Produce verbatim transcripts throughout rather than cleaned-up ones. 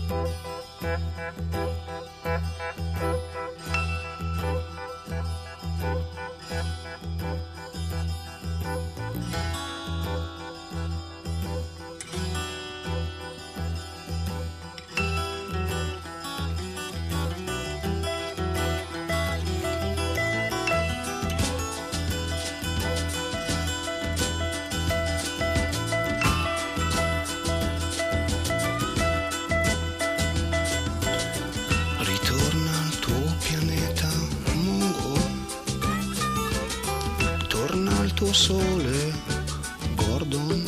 Tuo sole, Gordon,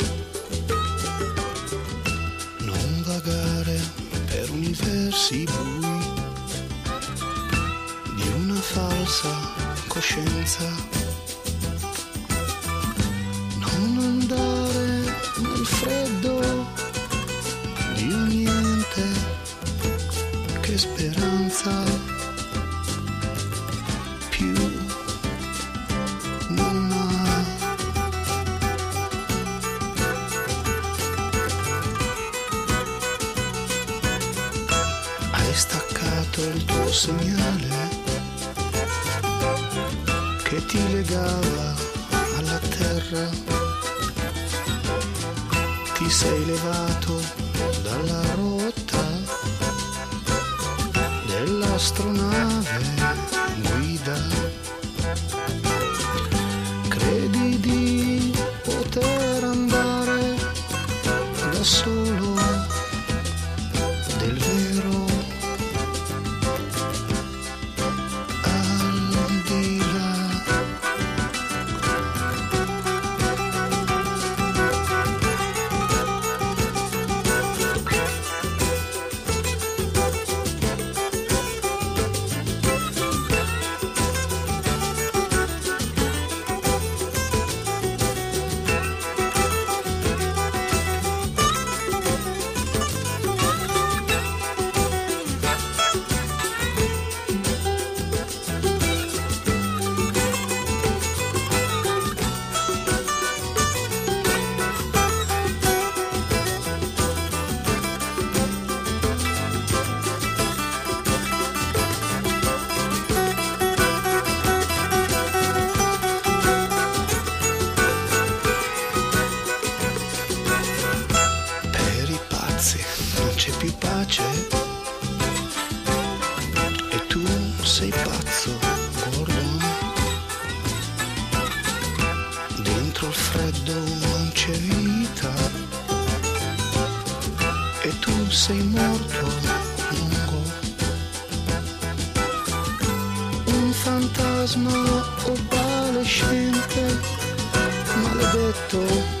non vagare per universi bui di una falsa coscienza, non andare nel freddo di un niente che speranza più non ha. Hai staccato il tuo segnale che ti legava alla terra, ti sei levato dalla rotta dell'astronave guida, credi di poter andare da solo del vero al di là. Non c'è più pace e tu sei pazzo, Gordon. Dentro il freddo non c'è vita e tu sei morto lungo. Un fantasma opalescente, maledetto.